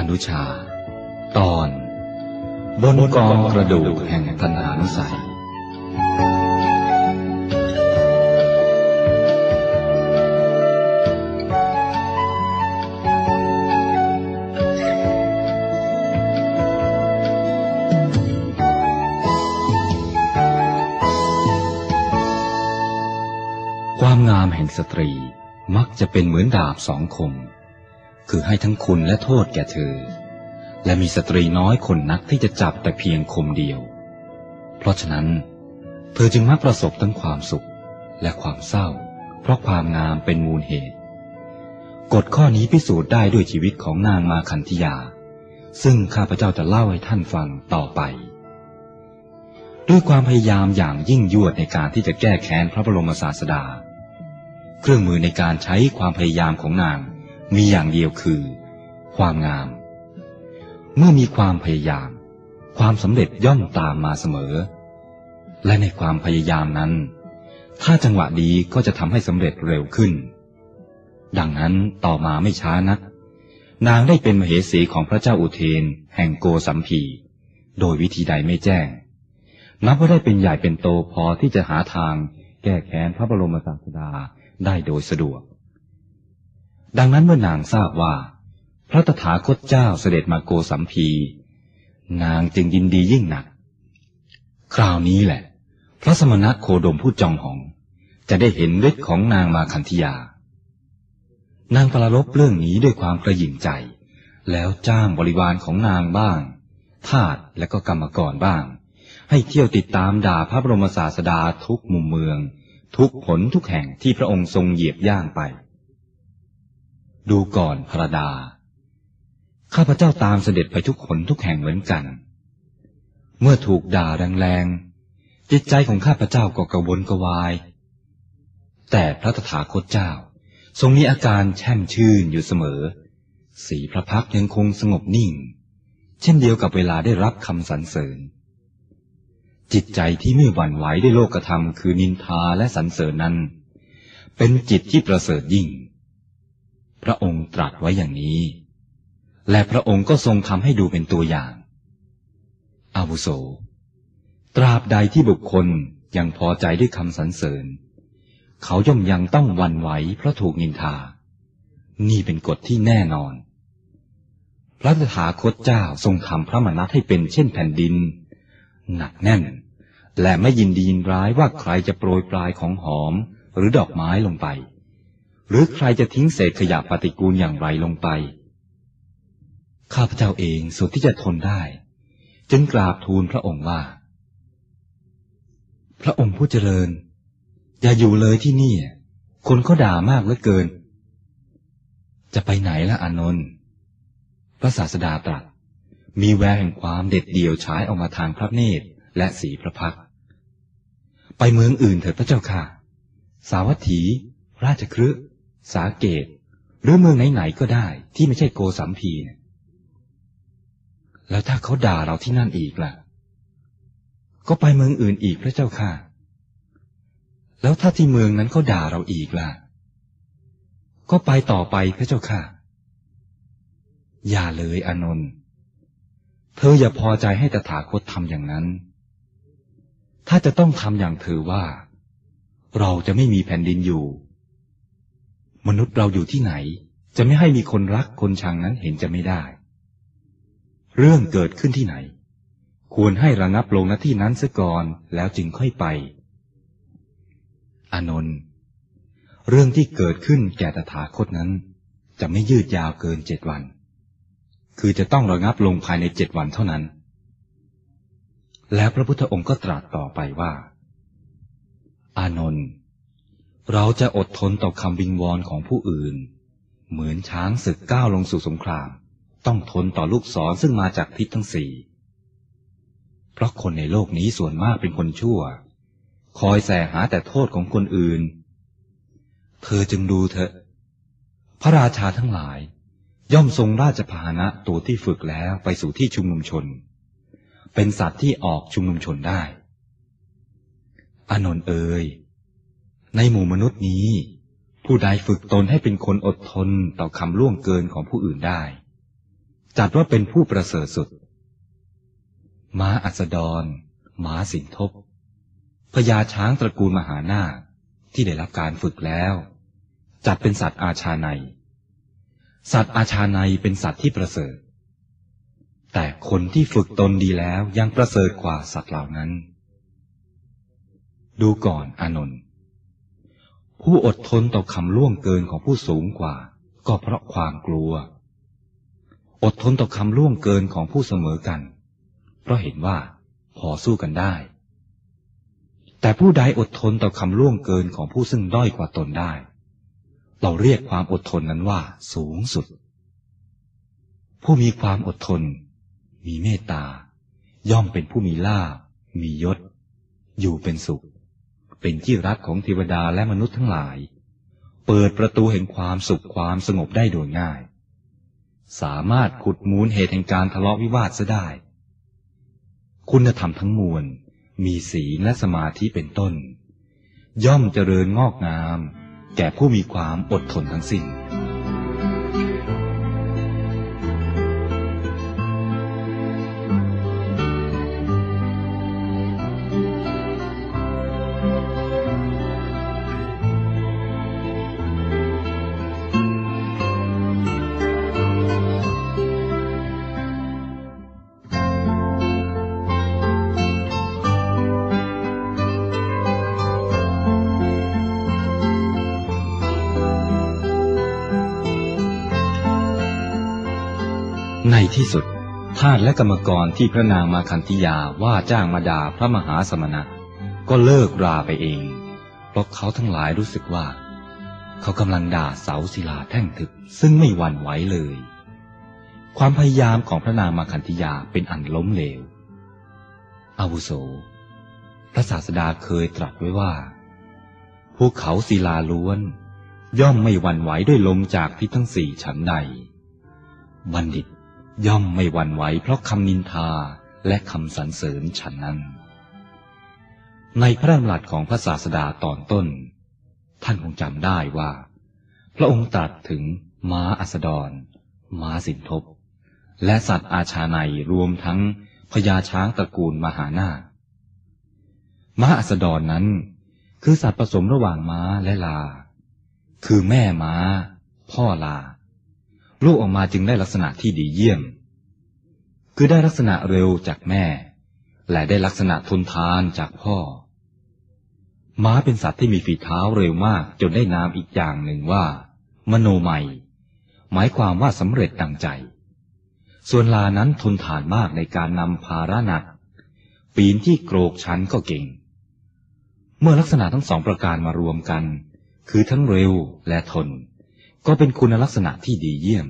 นุชาตอนบนกองกระดูกแห่งตัณหานุสัยความงามแห่งสตรีมักจะเป็นเหมือนดาบสองคมคือให้ทั้งคุณและโทษแก่เธอและมีสตรีน้อยคนนักที่จะจับแต่เพียงคมเดียวเพราะฉะนั้นเธอจึงมักประสบทั้งความสุขและความเศร้าเพราะความงามเป็นมูลเหตุกฎข้อนี้พิสูจน์ได้ด้วยชีวิตของนางมาคันธิยาซึ่งข้าพเจ้าจะเล่าให้ท่านฟังต่อไปด้วยความพยายามอย่างยิ่งยวดในการที่จะแก้แค้นพระบรมศาสดาเครื่องมือในการใช้ความพยายามของนางมีอย่างเดียวคือความงามเมื่อมีความพยายามความสำเร็จย่อมตามมาเสมอและในความพยายามนั้นถ้าจังหวะดีก็จะทำให้สำเร็จเร็วขึ้นดังนั้นต่อมาไม่ช้านักนางได้เป็นมเหสีของพระเจ้าอุเทนแห่งโกสัมพีโดยวิธีใดไม่แจ้งนับว่าได้เป็นใหญ่เป็นโตพอที่จะหาทางแก้แค้นพระบรมศาสดาได้โดยสะดวกดังนั้นเมื่อนางทราบว่าพระตถาคตเจ้าเสด็จมาโกสัมพีนางจึงยินดียิ่งหนักคราวนี้แหละพระสมณะโคดมผู้จองหองจะได้เห็นฤทธิ์ของนางมาคันธิยานางปรารภเรื่องนี้ด้วยความกระหยิ่มใจแล้วจ้างบริวารของนางบ้างทาสและก็กรรมกรบ้างให้เที่ยวติดตามด่าพระบรมศาสดาทุกมุมเมืองทุกหนทุกแห่งที่พระองค์ทรงเหยียบย่างไปดูก่อนพระดาข้าพเจ้าตามเสด็จไปทุกหนทุกแห่งเหมือนกันเมื่อถูกด่าแรงๆจิตใจของข้าพเจ้าก็กระวนกระวายแต่พระตถาคตเจ้าทรงมีอาการแช่มชื่นอยู่เสมอสีพระพักตร์ยังคงสงบนิ่งเช่นเดียวกับเวลาได้รับคำสรรเสริญจิตใจที่ไม่หวั่นไหวด้วยโลกธรรมคือนินทาและสรรเสริญนั้นเป็นจิตที่ประเสริฐยิ่งพระองค์ตรัสไว้อย่างนี้และพระองค์ก็ทรงทำให้ดูเป็นตัวอย่างอาวุโสตราบใดที่บุคคลยังพอใจด้วยคำสรรเสริญเขาย่อมยังต้องหวั่นไหวเพราะถูกนินทานี่เป็นกฎที่แน่นอนพระตถาคตเจ้าทรงทำพระมนัสให้เป็นเช่นแผ่นดินหนักแน่นและไม่ยินดียินร้ายว่าใครจะโปรยปลายของหอมหรือดอกไม้ลงไปหรือใครจะทิ้งเศษขยะปฏิกูลอย่างไรลงไปข้าพเจ้าเองสุดที่จะทนได้จึงกราบทูลพระองค์ว่าพระองค์ผู้เจริญอย่าอยู่เลยที่นี่คนเขาด่ามากเหลือเกินจะไปไหนล่ะอานนท์พระศาสดาตรัสมีแววแห่งความเด็ดเดี่ยวฉายออกมาทางพระเนตรและสีพระพักตร์ไปเมืองอื่นเถิดพระเจ้าค่ะสาวัตถีราชคฤห์สาเกตหรือเมืองไหนๆก็ได้ที่ไม่ใช่โกสัมพีแล้วถ้าเขาด่าเราที่นั่นอีกล่ะก็ไปเมืองอื่นอีกพระเจ้าค่ะแล้วถ้าที่เมืองนั้นเขาด่าเราอีกล่ะก็ไปต่อไปพระเจ้าค่ะอย่าเลยอานนท์เธออย่าพอใจให้ตถาคตทำอย่างนั้นถ้าจะต้องทำอย่างเธอว่าเราจะไม่มีแผ่นดินอยู่มนุษย์เราอยู่ที่ไหนจะไม่ให้มีคนรักคนชังนั้นเห็นจะไม่ได้เรื่องเกิดขึ้นที่ไหนควรให้ระงับลงณที่นั้นเสียก่อนแล้วจึงค่อยไปอานนท์เรื่องที่เกิดขึ้นแก่ตถาคตนั้นจะไม่ยืดยาวเกิน7 วันคือจะต้องระงับลงภายใน7 วันเท่านั้นแล้วพระพุทธองค์ก็ตรัสต่อไปว่าอานนท์เราจะอดทนต่อคำวิงวอนของผู้อื่นเหมือนช้างศึกก้าวลงสู่สงครามต้องทนต่อลูกศรซึ่งมาจากทิศทั้ง4เพราะคนในโลกนี้ส่วนมากเป็นคนชั่วคอยแสหาแต่โทษของคนอื่นเธอจึงดูเถอะพระราชาทั้งหลายย่อมทรงราชพาหนะตัวที่ฝึกแล้วไปสู่ที่ชุมนุมชนเป็นสัตว์ที่ออกชุมนุมชนได้อานนท์เอ๋ยในหมู่มนุษย์นี้ผู้ใดฝึกตนให้เป็นคนอดทนต่อคำล่วงเกินของผู้อื่นได้จัดว่าเป็นผู้ประเสริฐสุดม้าอัสดรม้าสินทบพญาช้างตระกูลมหานาคที่ได้รับการฝึกแล้วจัดเป็นสัตว์อาชาไนยสัตว์อาชาไนยเป็นสัตว์ที่ประเสริฐแต่คนที่ฝึกตนดีแล้วยังประเสริฐกว่าสัตว์เหล่านั้นดูก่อนอานนท์ผู้อดทนต่อคำล่วงเกินของผู้สูงกว่าก็เพราะความกลัวอดทนต่อคำล่วงเกินของผู้เสมอกันเพราะเห็นว่าพอสู้กันได้แต่ผู้ใดอดทนต่อคำล่วงเกินของผู้ซึ่งด้อยกว่าตนได้เราเรียกความอดทนนั้นว่าสูงสุดผู้มีความอดทนมีเมตตาย่อมเป็นผู้มีลาภมียศอยู่เป็นสุขเป็นที่รักของเทวดาและมนุษย์ทั้งหลายเปิดประตูแห่งความสุขความสงบได้โดยง่ายสามารถขุดมูลเหตุแห่งการทะเลาะวิวาทซะได้คุณธรรมทั้งมวลมีศีลและสมาธิเป็นต้นย่อมเจริญงอกงามแก่ผู้มีความอดทนทั้งสิ้นในที่สุดทาสและกรรมกรที่พระนางมาคันธิยาว่าจ้างมาด่าพระมหาสมณะก็เลิกราไปเองเพราะเขาทั้งหลายรู้สึกว่าเขากำลังด่าเสาศิลาแท่งทึบซึ่งไม่หวั่นไหวเลยความพยายามของพระนางมาคันธิยาเป็นอันล้มเหลวอาวุโสพระศาสดาเคยตรัสไว้ว่าภูเขาศิลาล้วนย่อมไม่หวั่นไหวด้วยลมจากทิศทั้งสี่ฉันใดบัณฑิตย่อมไม่หวั่นไหวเพราะคำนินทาและคำสรรเสริญฉันนั้นในพระดำรัสของพระศาสดาตอนต้นท่านคงจำได้ว่าพระองค์ตรัสถึงม้าอัสดรม้าสินทบและสัตว์อาชาไนยรวมทั้งพญาช้างตระกูลมหานาคม้าอัสดรนั้นคือสัตว์ผสมระหว่างม้าและลาคือแม่ม้าพ่อลาลูกออกมาจึงได้ลักษณะที่ดีเยี่ยมคือได้ลักษณะเร็วจากแม่และได้ลักษณะทนทานจากพ่อม้าเป็นสัตว์ที่มีฝีเท้าเร็วมากจนได้นามอีกอย่างหนึ่งว่ามโนมัยหมายความว่าสำเร็จดังใจส่วนลานั้นทนทานมากในการนำภาระหนักปีนที่โกรกชันก็เก่งเมื่อลักษณะทั้งสองประการมารวมกันคือทั้งเร็วและทนก็เป็นคุณลักษณะที่ดีเยี่ยม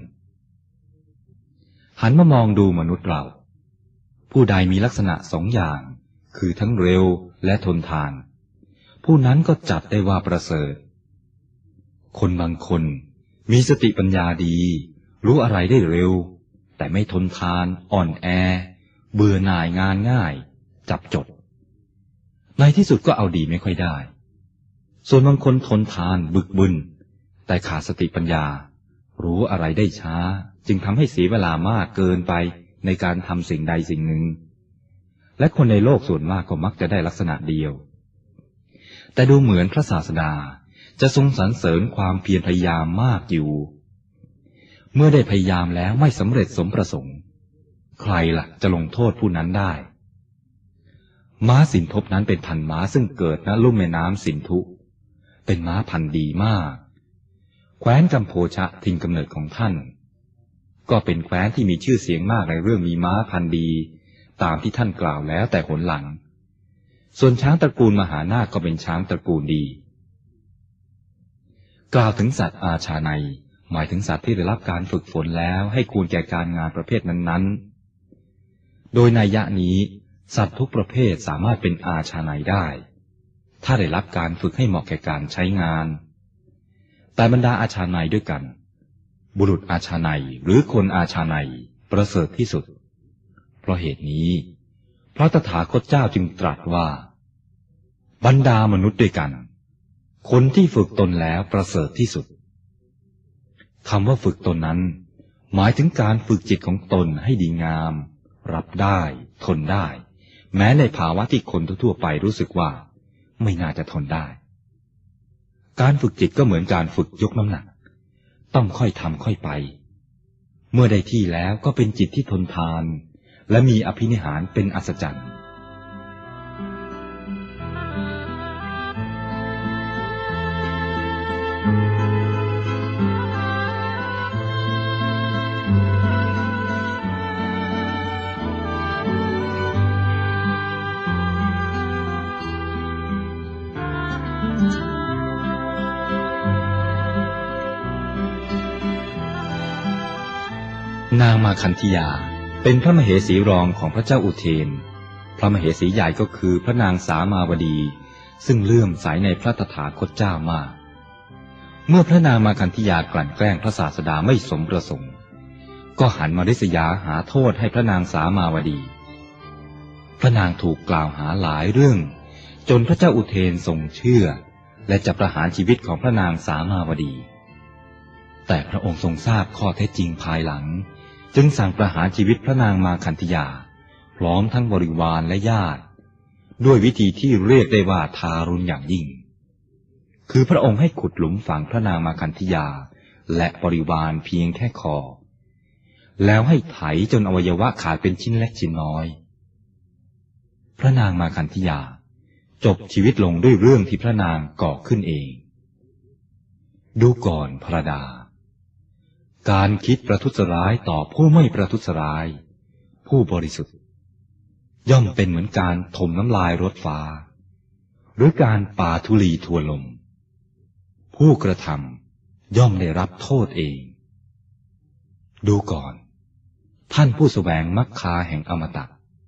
หันมามองดูมนุษย์เราผู้ใดมีลักษณะสองอย่างคือทั้งเร็วและทนทานผู้นั้นก็จัดได้ว่าประเสริฐคนบางคนมีสติปัญญาดีรู้อะไรได้เร็วแต่ไม่ทนทานอ่อนแอเบื่อหน่ายงานง่ายจับจดในที่สุดก็เอาดีไม่ค่อยได้ส่วนบางคนทนทานบึกบึนแต่ขาดสติปัญญารู้อะไรได้ช้าจึงทำให้เสียเวลามากเกินไปในการทำสิ่งใดสิ่งหนึ่งและคนในโลกส่วนมากก็มักจะได้ลักษณะเดียวแต่ดูเหมือนพระศาสดาจะทรงสรรเสริญความเพียรพยายามมากอยู่เมื่อได้พยายามแล้วไม่สำเร็จสมประสงค์ใครล่ะจะลงโทษผู้นั้นได้ม้าสินทบนั้นเป็นพันม้าซึ่งเกิดณลุ่มแม่น้ำสินธุเป็นม้าพันธุ์ดีมากแคว้นกัมโพชะถิ่นกำเนิดของท่านก็เป็นแคว้นที่มีชื่อเสียงมากในเรื่องมีม้าพันธุ์ดีตามที่ท่านกล่าวแล้วแต่หนหลังส่วนช้างตระกูลมหานาคก็เป็นช้างตระกูลดีกล่าวถึงสัตว์อาชาไนยหมายถึงสัตว์ที่ได้รับการฝึกฝนแล้วให้ควรแก่การงานประเภทนั้นๆโดยนัยยะนี้สัตว์ทุกประเภทสามารถเป็นอาชาไนยได้ถ้าได้รับการฝึกให้เหมาะแก่การใช้งานแต่บรรดาอาชาไนยด้วยกันบุรุษอาชาไนยหรือคนอาชาไนยประเสริฐที่สุดเพราะเหตุนี้พระตถาคตเจ้าจึงตรัสว่าบรรดามนุษย์ด้วยกันคนที่ฝึกตนแล้วประเสริฐที่สุดคำว่าฝึกตนนั้นหมายถึงการฝึกจิตของตนให้ดีงามรับได้ทนได้แม้ในภาวะที่คนทั่วไปรู้สึกว่าไม่น่าจะทนได้การฝึกจิตก็เหมือนการฝึกยกน้ำหนักต้องค่อยทำค่อยไปเมื่อได้ที่แล้วก็เป็นจิตที่ทนทานและมีอภินิหารเป็นอัศจรรย์นางมาคันธียาเป็นพระมเหสีรองของพระเจ้าอุเทนพระมเหสีใหญ่ก็คือพระนางสามาวดีซึ่งเลื่อมใสในพระตถาคตเจ้ามากเมื่อพระนางมาคันธียากลั่นแกล้งพระศาสดาไม่สมประสงค์ก็หันมาริษยาหาโทษให้พระนางสามาวดีพระนางถูกกล่าวหาหลายเรื่องจนพระเจ้าอุเทนทรงเชื่อและจะประหารชีวิตของพระนางสามาวดีแต่พระองค์ทรงทราบข้อเท็จจริงภายหลังจึงสั่งประหารชีวิตพระนางมาคันธียาพร้อมทั้งบริวารและญาติด้วยวิธีที่เรียกได้ว่าทารุณอย่างยิ่งคือพระองค์ให้ขุดหลุมฝังพระนางมาคันธียาและบริวารเพียงแค่คอแล้วให้ไถจนอวัยวะขาดเป็นชิ้นเล็กชิ้นน้อยพระนางมาคันธียาจบชีวิตลงด้วยเรื่องที่พระนางก่อขึ้นเองดูก่อนพระดาการคิดประทุษร้ายต่อผู้ไม่ประทุษร้ายผู้บริสุทธิ์ย่อมเป็นเหมือนการถมน้ำลายรถฟ้าหรือการปาธุลีทวนลมผู้กระทำย่อมได้รับโทษเองดูก่อนท่านผู้แสวงมรรคาแห่งอมตะ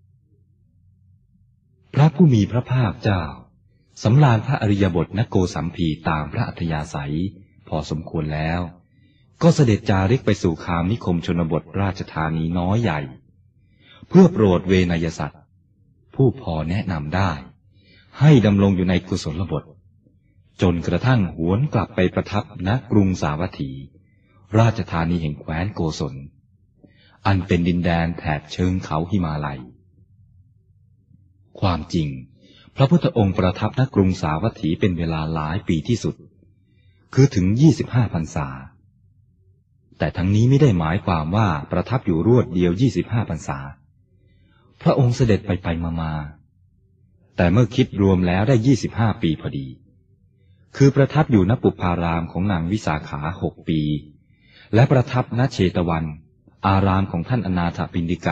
พระผู้มีพระภาคเจ้าสำราญพระอริยบทนโกสัมพีตามพระอัธยาศัยพอสมควรแล้วก็เสด็จจาริกไปสู่คามนิคมชนบทราชธานีน้อยใหญ่เพื่อโปรดเวนยสัตว์ผู้พอแนะนำได้ให้ดำรงอยู่ในกุศลบทจนกระทั่งหวนกลับไปประทับณกรุงสาวัตถีราชธานีแห่งแคว้นโกศลอันเป็นดินแดนแถบเชิงเขาหิมาลัยความจริงพระพุทธองค์ประทับณกรุงสาวัตถีเป็นเวลาหลายปีที่สุดคือถึง25 พรรษาแต่ทั้งนี้ไม่ได้หมายความว่าประทับอยู่รวดเดียว25 พรรษาพระองค์เสด็จไปมาแต่เมื่อคิดรวมแล้วได้25 ปีพอดีคือประทับอยู่ณปุพพารามของนางวิสาขา6 ปีและประทับณเชตวันอารามของท่านอนาถปิณฑิกะ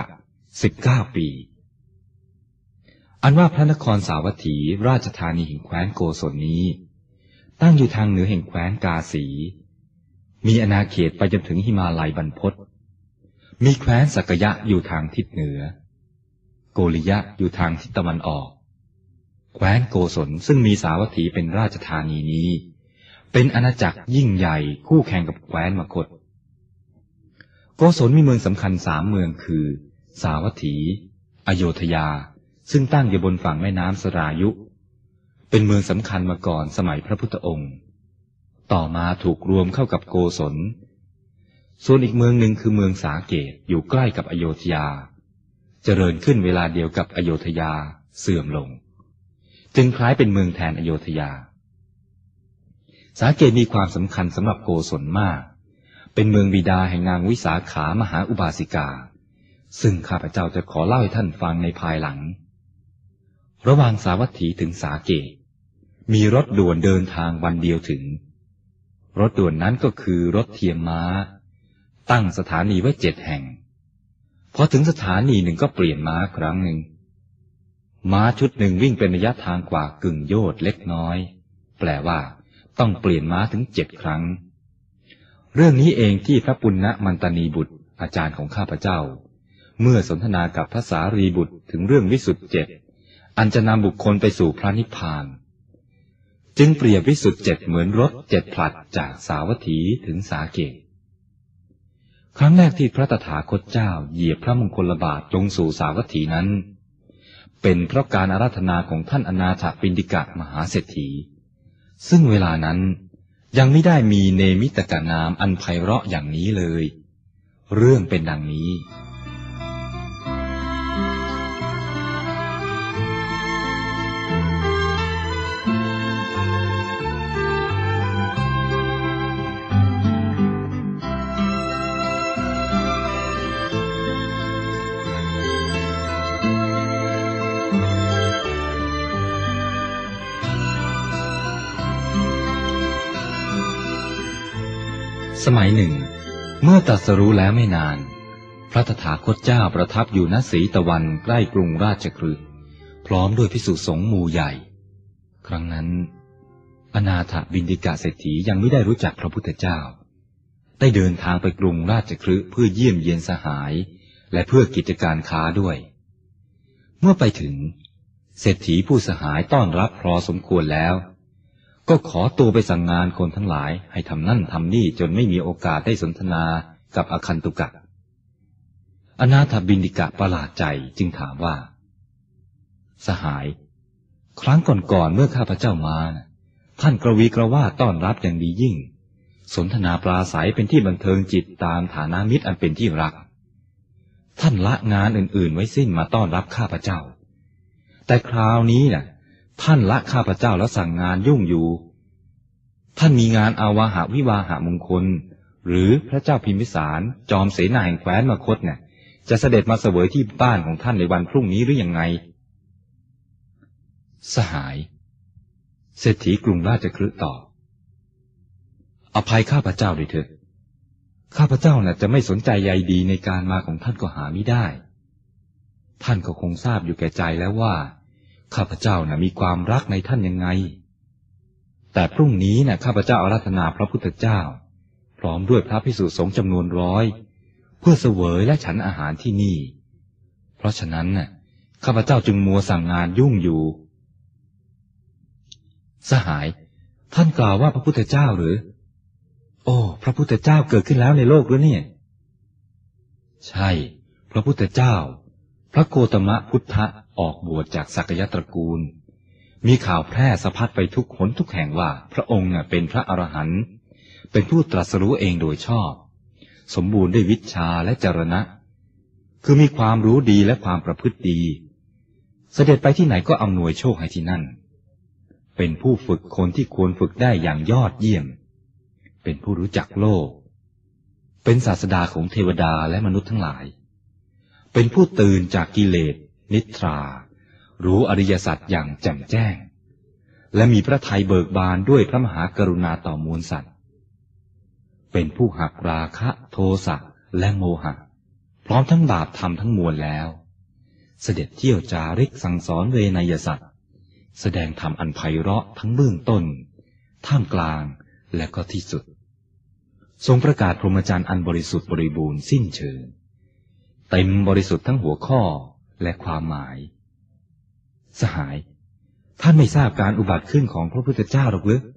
19 ปีอันว่าพระนครสาวัตถีราชธานีแห่งแคว้นโกศลนี้ตั้งอยู่ทางเหนือแห่งแคว้นกาสีมีอาณาเขตไปจนถึงหิมาลัยบรรพตมีแคว้นสักยะอยู่ทางทิศเหนือโกริยะอยู่ทางทิศตะวันออกแคว้นโกศลซึ่งมีสาวัตถีเป็นราชธานีนี้เป็นอาณาจักรยิ่งใหญ่คู่แข่งกับแคว้นมคธโกศลมีเมืองสำคัญ3 เมืองคือสาวัตถีอโยธยาซึ่งตั้งอยู่บนฝั่งแม่น้ำสรายุเป็นเมืองสำคัญมาก่อนสมัยพระพุทธองค์ต่อมาถูกรวมเข้ากับโกศลส่วนอีกเมืองหนึ่งคือเมืองสาเกตอยู่ใกล้กับอโยธยาเจริญขึ้นเวลาเดียวกับอโยธยาเสื่อมลงจึงคล้ายเป็นเมืองแทนอโยธยาสาเกตมีความสำคัญสำหรับโกศลมากเป็นเมืองบิดาแห่งนางวิสาขามหาอุบาสิกาซึ่งข้าพเจ้าจะขอเล่าให้ท่านฟังในภายหลังระหว่างสาวัตถีถึงสาเกตมีรถด่วนเดินทางวันเดียวถึงรถด่วนนั้นก็คือรถเทียมม้าตั้งสถานีไว้7 แห่งพอถึงสถานีหนึ่งก็เปลี่ยนม้าครั้งหนึ่งม้าชุดหนึ่งวิ่งเป็นระยะทางกว่ากึ่งโยชน์เล็กน้อยแปลว่าต้องเปลี่ยนม้าถึง7 ครั้งเรื่องนี้เองที่พระปุณณมันตนีบุตรอาจารย์ของข้าพเจ้าเมื่อสนทนากับพระสารีบุตรถึงเรื่องวิสุทธิ7อันจะนำบุคคลไปสู่พระนิพพานจึงเปรียบวิสุทธิ7เหมือนรถ7 ผลัดจากสาวัตถีถึงสาเกตครั้งแรกที่พระตถาคตเจ้าเหยียบพระมงคลบาทลงสู่สาวัตถีนั้นเป็นเพราะการอาราธนาของท่านอนาถปิณฑิกะมหาเศรษฐีซึ่งเวลานั้นยังไม่ได้มีเนมิตกนามอันไพเราะอย่างนี้เลยเรื่องเป็นดังนี้สมัยหนึ่งเมื่อตรัสรู้แล้วไม่นานพระตถาคตเจ้าประทับอยู่ณสีตะวันใกล้กรุงราชคฤห์พร้อมด้วยภิกษุสงฆ์หมู่ใหญ่ครั้งนั้นอนาถบิณฑิกะเศรษฐียังไม่ได้รู้จักพระพุทธเจ้าได้เดินทางไปกรุงราชคฤห์เพื่อเยี่ยมเยียนสหายและเพื่อกิจการค้าด้วยเมื่อไปถึงเศรษฐีผู้สหายต้อนรับพอสมควรแล้วก็ขอตัวไปสั่งงานคนทั้งหลายให้ทำนั่นทำนี่จนไม่มีโอกาสได้สนทนากับอคันตุกะอนาถบิณฑิกะประหลาดใจจึงถามว่าสหายครั้งก่อนๆเมื่อข้าพเจ้ามาท่านกระวีกระวาดต้อนรับอย่างดียิ่งสนทนาปราศัยเป็นที่บันเทิงจิตตามฐานะมิตรอันเป็นที่รักท่านละงานอื่นๆไว้สิ้นมาต้อนรับข้าพเจ้าแต่คราวนี้ท่านละข้าพเจ้าแล้วสั่งงานยุ่งอยู่ท่านมีงานอาวาหะวิวาหะมงคลหรือพระเจ้าพิมพิสารจอมเสนาแห่งแคว้นมคธจะเสด็จมาเสวยที่บ้านของท่านในวันพรุ่งนี้หรือยังไงสหายเศรษฐีกรุงราชคฤห์ตอบอภัยข้าพเจ้าด้วยเถิดข้าพเจ้าจะไม่สนใจใยดีในการมาของท่านก็หาไม่ได้ท่านก็คงทราบอยู่แก่ใจแล้วว่าข้าพเจ้ามีความรักในท่านยังไงแต่พรุ่งนี้ข้าพเจ้าอาราธนาพระพุทธเจ้าพร้อมด้วยพระภิกษุสงฆ์จำนวน100เพื่อเสวยและฉันอาหารที่นี่เพราะฉะนั้นข้าพเจ้าจึงมัวสั่งงานยุ่งอยู่สหายท่านกล่าวว่าพระพุทธเจ้าหรือโอ้พระพุทธเจ้าเกิดขึ้นแล้วในโลกหรือเนี่ยใช่พระพุทธเจ้าพระโกตมะพุทธะออกบวชจากสักยตระกูลมีข่าวแพร่สะพัดไปทุกหนทุกแห่งว่าพระองค์เป็นพระอรหันต์เป็นผู้ตรัสรู้เองโดยชอบสมบูรณ์ด้วยวิชชาและจรณะคือมีความรู้ดีและความประพฤติดีเสด็จไปที่ไหนก็อำนวยโชคให้ที่นั่นเป็นผู้ฝึกคนที่ควรฝึกได้อย่างยอดเยี่ยมเป็นผู้รู้จักโลกเป็นศาสดาของเทวดาและมนุษย์ทั้งหลายเป็นผู้ตื่นจากกิเลสนิทรารู้อริยสัจอย่างแจ่มแจ้งและมีพระทัยเบิกบานด้วยพระมหากรุณาต่อมวลสัตว์เป็นผู้หักราคะโทสะและโมหะพร้อมทั้งบาปธรรมทั้งมวลแล้วเสด็จเที่ยวจาริกสั่งสอนเวนยสัตว์แสดงธรรมอันไพเราะทั้งเบื้องต้นท่ามกลางและก็ที่สุดทรงประกาศพรหมจรรย์อันบริสุทธิ์บริบูรณ์สิ้นเชิงเต็มบริสุทธิ์ทั้งหัวข้อและความหมายสหายท่านไม่ทราบการอุบัติขึ้นของพระพุทธเจ้าหรอกหรือ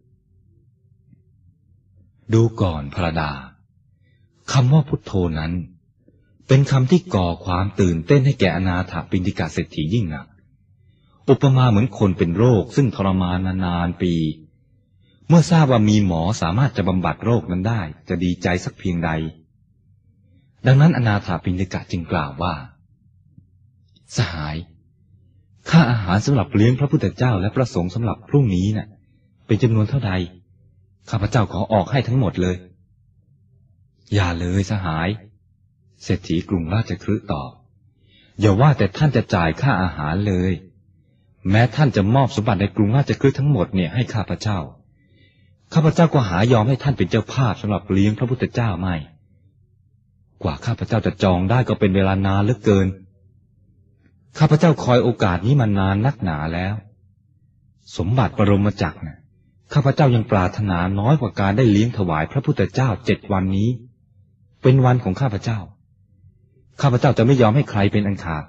ดูก่อนพระดาคำว่าพุทโธนั้นเป็นคำที่ก่อความตื่นเต้นให้แก่อนาถบิณฑิกะเศรษฐียิ่งนักอุปมาเหมือนคนเป็นโรคซึ่งทรมานนานปีเมื่อทราบว่ามีหมอสามารถจะบำบัดโรคนั้นได้จะดีใจสักเพียงใดดังนั้นอนาถบิณฑิกะจึงกล่าวว่าสหายค่าอาหารสำหรับเลี้ยงพระพุทธเจ้าและพระสงฆ์สำหรับพรุ่งนี้เป็นจำนวนเท่าใดข้าพเจ้าขอออกให้ทั้งหมดเลยอย่าเลยสหายเศรษฐีกรุงราชคฤห์ตอบอย่าว่าแต่ท่านจะจ่ายค่าอาหารเลยแม้ท่านจะมอบสมบัติในกรุงราชคฤห์ทั้งหมดให้ข้าพเจ้าก็หายอมให้ท่านเป็นเจ้าภาพสำหรับเลี้ยงพระพุทธเจ้าไม่กว่าข้าพเจ้าจะจองได้ก็เป็นเวลานานเหลือเกินข้าพเจ้าคอยโอกาสนี้มานานนักหนาแล้วสมบัติบรมจักรข้าพเจ้ายังปรารถนาน้อยกว่าการได้เลี้ยงถวายพระพุทธเจ้า7 วันนี้เป็นวันของข้าพเจ้าจะไม่ยอมให้ใครเป็นอันขาด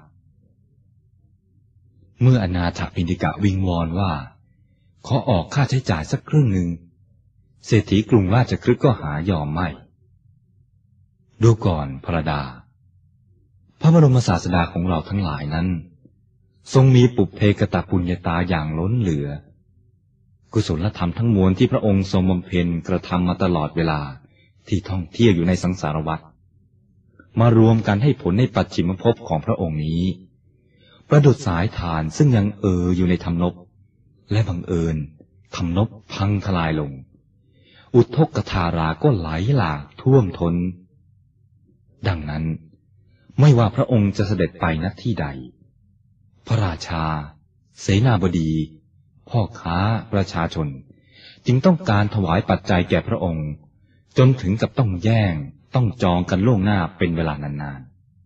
เมื่ออนาถบิณฑิกะวิงวอนว่าขอออกค่าใช้จ่ายสักครึ่งหนึ่งเศรษฐีกรุงราชคฤห์ก็หายอมไม่ดูก่อนพระดาพระบรมศาสดาของเราทั้งหลายนั้นทรงมีปุพเพกตปุญญาตาอย่างล้นเหลือกุศลธรรมทั้งมวลที่พระองค์ทรงบำเพ็ญกระทำมาตลอดเวลาที่ท่องเที่ยวอยู่ในสังสารวัฏมารวมกันให้ผลในปัจฉิมภพของพระองค์นี้ประดุจสายฐานซึ่งยังอยู่ในทำนบและบังเอิญทำนบพังทลายลงอุทกธาราก็ไหลหลากท่วมท้นดังนั้นไม่ว่าพระองค์จะเสด็จไปณที่ใดพระราชาเสนาบดีพ่อค้าประชาชนจึงต้องการถวายปัจจัยแก่พระองค์จนถึงกับต้องแย่งต้องจองกันล่วงหน้าเป็นเวลานาน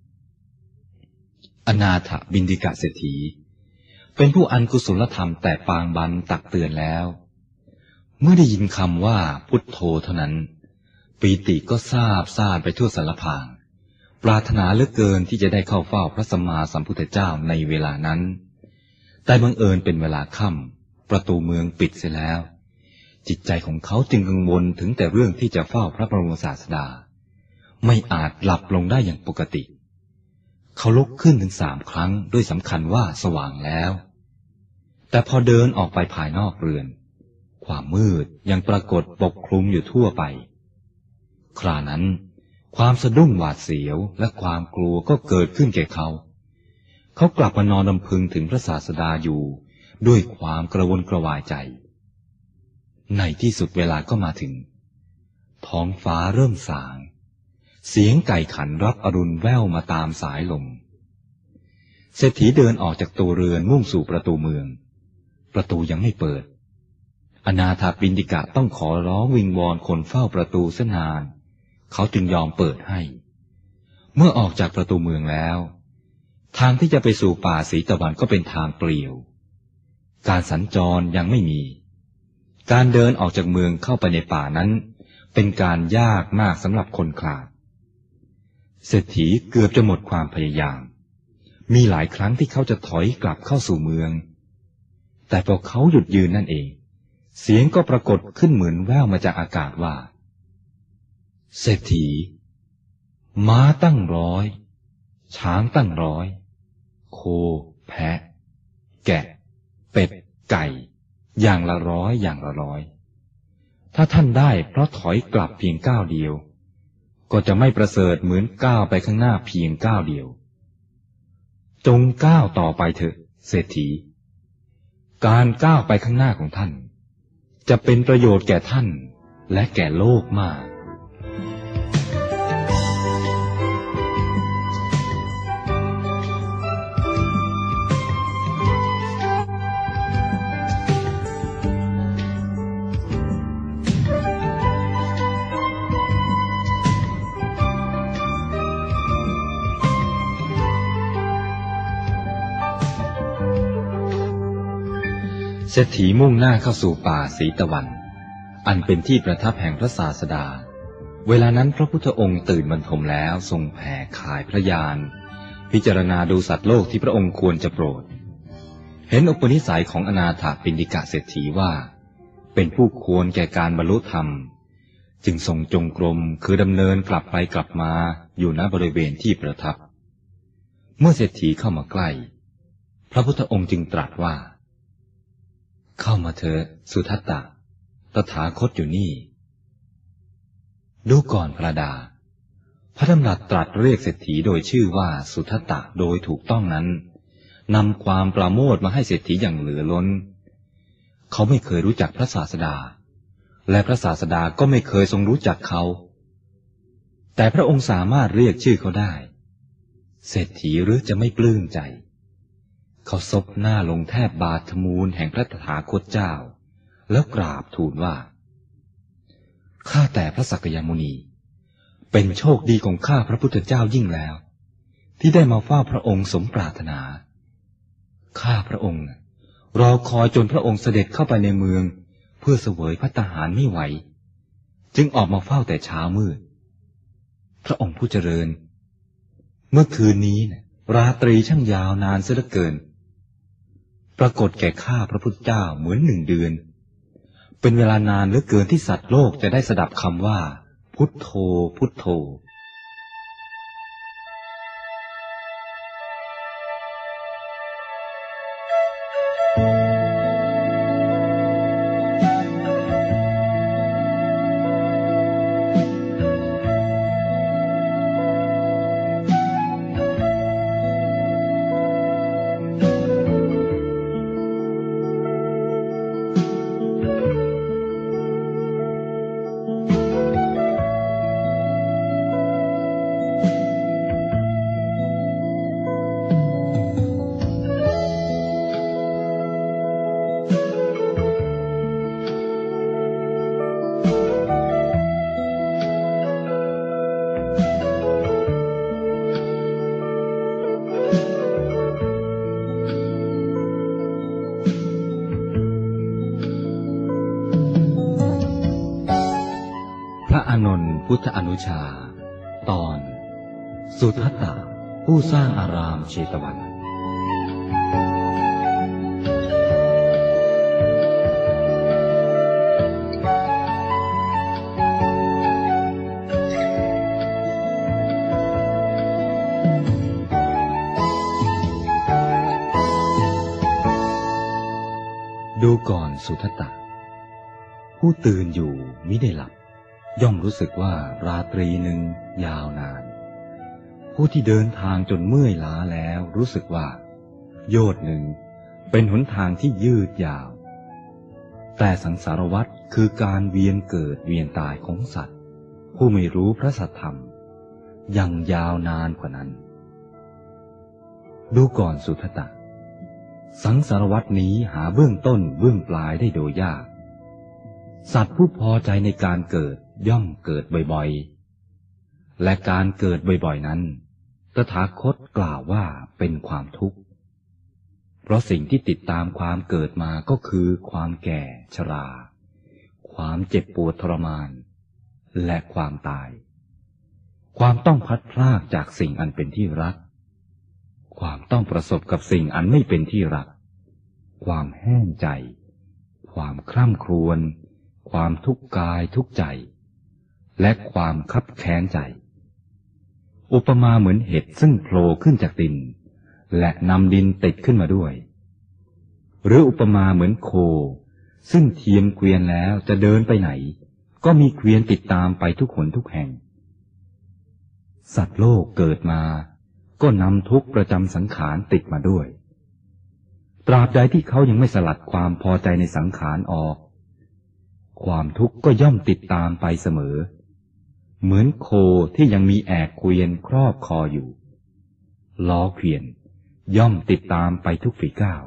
ๆอนาถบิณฑิกะเศรษฐีเป็นผู้อันกุศลธรรมแต่ปางบันตักเตือนแล้วเมื่อได้ยินคำว่าพุทโธเท่านั้นปีติก็ซาบซ่านไปทั่วสารพางปรารถนาเหลือเกินที่จะได้เข้าเฝ้าพระสัมมาสัมพุทธเจ้าในเวลานั้นแต่บังเอิญเป็นเวลาค่ำประตูเมืองปิดเสียแล้วจิตใจของเขาจึงกังวลถึงแต่เรื่องที่จะเฝ้าพระบรมศาสดาไม่อาจหลับลงได้อย่างปกติเขาลุกขึ้นถึง3 ครั้งด้วยสำคัญว่าสว่างแล้วแต่พอเดินออกไปภายนอกเรือนความมืดยังปรากฏปกคลุมอยู่ทั่วไปครานั้นความสะดุ้งหวาดเสียวและความกลัวก็เกิดขึ้นแก่เขากลับมานอนรำพึงถึงพระศาสดาอยู่ด้วยความกระวนกระวายใจในที่สุดเวลาก็มาถึงท้องฟ้าเริ่มสางเสียงไก่ขันรับอรุณแว่วมาตามสายลมเศรษฐีเดินออกจากตัวเรือนมุ่งสู่ประตูเมืองประตูยังไม่เปิดอนาถบิณฑิกะต้องขอร้องวิงวอนคนเฝ้าประตูเสียนานเขาจึงยอมเปิดให้เมื่อออกจากประตูเมืองแล้วทางที่จะไปสู่ป่าสีตะวันก็เป็นทางเปลี่ยวการสัญจรยังไม่มีการเดินออกจากเมืองเข้าไปในป่านั้นเป็นการยากมากสำหรับคนขลาดเศรษฐีเกือบจะหมดความพยายามมีหลายครั้งที่เขาจะถอยกลับเข้าสู่เมืองแต่พอเขาหยุดยืนนั่นเองเสียงก็ปรากฏขึ้นเหมือนแว่วมาจากอากาศว่าเศรษฐีม้าตั้ง100ช้างตั้ง100โคแพะแกะเป็ดไก่อย่างละ100อย่างละ100ถ้าท่านได้เพราะถอยกลับเพียงก้าวเดียวก็จะไม่ประเสริฐเหมือนก้าวไปข้างหน้าเพียงก้าวเดียวจงก้าวต่อไปเถอะเศรษฐีการก้าวไปข้างหน้าของท่านจะเป็นประโยชน์แก่ท่านและแก่โลกมากเศรษฐีมุ่งหน้าเข้าสู่ป่าสีตะวันอันเป็นที่ประทับแห่งพระศาสดาเวลานั้นพระพุทธองค์ตื่นบรรทมแล้วทรงแผ่ข่ายพระญาณพิจารณาดูสัตว์โลกที่พระองค์ควรจะโปรดเห็นอุปนิสัยของอนาถปิณฑิกะเศรษฐีว่าเป็นผู้ควรแก่การบรรลุธรรมจึงทรงจงกรมคือดำเนินกลับไปกลับมาอยู่ณบริเวณที่ประทับเมื่อเศรษฐีเข้ามาใกล้พระพุทธองค์จึงตรัสว่าเข้ามาเถอะสุทัตตะตถาคตอยู่นี่ดูก่อนพระดาพระดำรัสตรัสเรียกเศรษฐีโดยชื่อว่าสุทัตตะโดยถูกต้องนั้นนำความปราโมทย์มาให้เศรษฐีอย่างเหลือล้นเขาไม่เคยรู้จักพระศาสดาและพระศาสดาก็ไม่เคยทรงรู้จักเขาแต่พระองค์สามารถเรียกชื่อเขาได้เศรษฐีหรือจะไม่ปลื้มใจเขาซบหน้าลงแทบบาทมูลแห่งพระตถาคตเจ้าแล้วกราบทูลว่าข้าแต่พระสักยมุนีเป็นโชคดีของข้าพระพุทธเจ้ายิ่งแล้วที่ได้มาเฝ้าพระองค์สมปรารถนาข้าพระองค์รอคอยจนพระองค์เสด็จเข้าไปในเมืองเพื่อเสวยภัตตาหารไม่ไหวจึงออกมาเฝ้าแต่เช้ามืดพระองค์ผู้เจริญเมื่อคืนนี้ราตรีช่างยาวนานเสียเหลือเกินปรากฏแก่ข้าพระพุทธเจ้าเหมือน1 เดือนเป็นเวลานานเหลือเกินที่สัตว์โลกจะได้สดับคำว่าพุทโธพุทโธพทธอนุชาตอนสุทัตตะผู้สร้างอารามเชตวันดูก่อนสุทัตตะผู้ตื่นอยู่มิได้หลับย่อมรู้สึกว่าราตรีหนึ่งยาวนานผู้ที่เดินทางจนเมื่อยล้าแล้วรู้สึกว่าโยชน์หนึ่งเป็นหนทางที่ยืดยาวแต่สังสารวัฏคือการเวียนเกิดเวียนตายของสัตว์ผู้ไม่รู้พระสัทธรรมยังยาวนานกว่านั้นดูก่อนสุทัตตะสังสารวัฏนี้หาเบื้องต้นเบื้องปลายได้โดยยากสัตว์ผู้พอใจในการเกิดย่อมเกิดบ่อยๆและการเกิดบ่อยๆนั้นตถาคตกล่าวว่าเป็นความทุกข์เพราะสิ่งที่ติดตามความเกิดมาก็คือความแก่ชราความเจ็บปวดทรมานและความตายความต้องพลัดพรากจากสิ่งอันเป็นที่รักความต้องประสบกับสิ่งอันไม่เป็นที่รักความแห้งใจความคร่ำครวญความทุกข์กายทุกข์ใจและความคับแค้นใจอุปมาเหมือนเห็ดซึ่งโผล่ขึ้นจากดินและนำดินติดขึ้นมาด้วยหรืออุปมาเหมือนโคซึ่งเทียมเกวียนแล้วจะเดินไปไหนก็มีเกวียนติดตามไปทุกหนทุกแห่งสัตว์โลกเกิดมาก็นำทุกข์ประจำสังขารติดมาด้วยตราบใดที่เขายังไม่สลัดความพอใจในสังขารออกความทุกข์ก็ย่อมติดตามไปเสมอเหมือนโคที่ยังมีแอกเกวียนครอบคออยู่ล้อเกวียนย่อมติดตามไปทุกฝีก้าว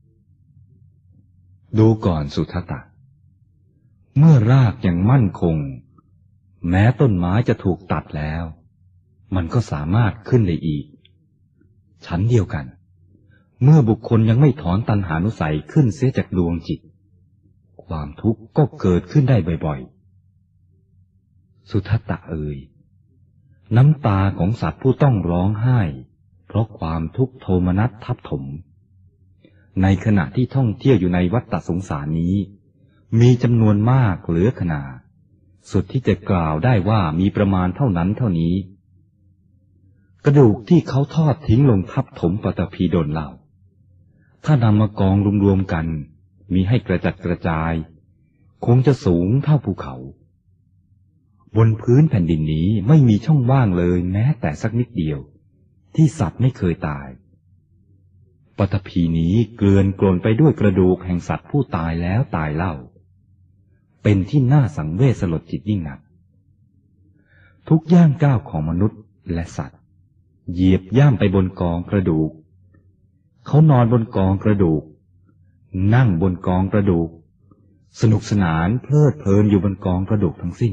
ดูก่อนสุทัตตะเมื่อรากยังมั่นคงแม้ต้นไม้จะถูกตัดแล้วมันก็สามารถขึ้นได้อีกฉันเดียวกันเมื่อบุคคลยังไม่ถอนตัณหานุสัยขึ้นเสียจากดวงจิตความทุกข์ก็เกิดขึ้นได้บ่อยๆสุทัตตะเอ่ยน้ำตาของสัตว์ผู้ต้องร้องไห้เพราะความทุกข์โทมนัสทับถมในขณะที่ท่องเที่ยวอยู่ในวัฏสงสารนี้มีจำนวนมากเหลือขนาสุดที่จะกล่าวได้ว่ามีประมาณเท่านั้นเท่านี้กระดูกที่เขาทอดทิ้งลงทับถมปฐพีดลเราถ้านำมากองรวมๆกันมีให้กระจัดกระจายคงจะสูงเท่าภูเขาบนพื้นแผ่นดินนี้ไม่มีช่องว่างเลยแม้แต่สักนิดเดียวที่สัตว์ไม่เคยตายปฐพีนี้เกลื่อนกลนไปด้วยกระดูกแห่งสัตว์ผู้ตายแล้วตายเล่าเป็นที่น่าสังเวชสลดจิตยิ่งนักทุกย่างก้าวของมนุษย์และสัตว์เหยียบย่ำไปบนกองกระดูกเขานอนบนกองกระดูกนั่งบนกองกระดูกสนุกสนานเพลิดเพลินอยู่บนกองกระดูกทั้งสิ้น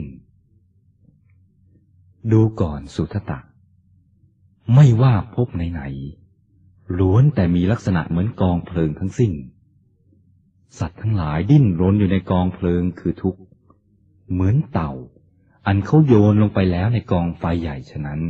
ดูก่อนสุทัตตะไม่ว่าพบไหนๆล้วนแต่มีลักษณะเหมือนกองเพลิงทั้งสิ้นสัตว์ทั้งหลายดิ้นรนอยู่ในกองเพลิงคือทุกข์เหมือนเต่าอันเขาโยนลงไปแล้วในกองไฟใหญ่ฉะนั้น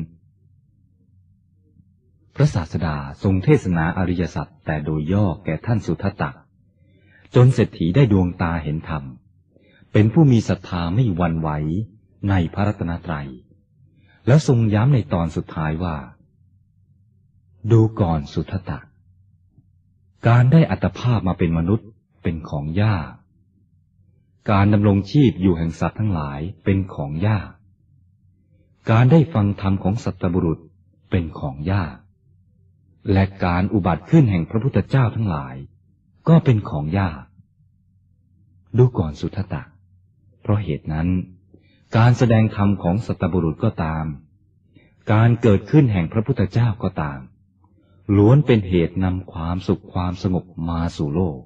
พระศาสดาทรงเทศนาอริยสัจแต่โดยย่อแก่ท่านสุทัตตะจนเศรษฐีได้ดวงตาเห็นธรรมเป็นผู้มีศรัทธาไม่หวั่นไหวในพระรัตนตรัยแล้วทรงย้ำในตอนสุดท้ายว่าดูก่อนสุทัตตะการได้อัตภาพมาเป็นมนุษย์เป็นของยากการดำรงชีพอยู่แห่งสัตว์ทั้งหลายเป็นของยากการได้ฟังธรรมของสัตบุรุษเป็นของยากและการอุบัติขึ้นแห่งพระพุทธเจ้าทั้งหลายก็เป็นของยากดูก่อนสุทัตตะเพราะเหตุนั้นการแสดงธรรมของสัตบุรุษก็ตามการเกิดขึ้นแห่งพระพุทธเจ้าก็ตามล้วนเป็นเหตุนำความสุขความสงบมาสู่โลก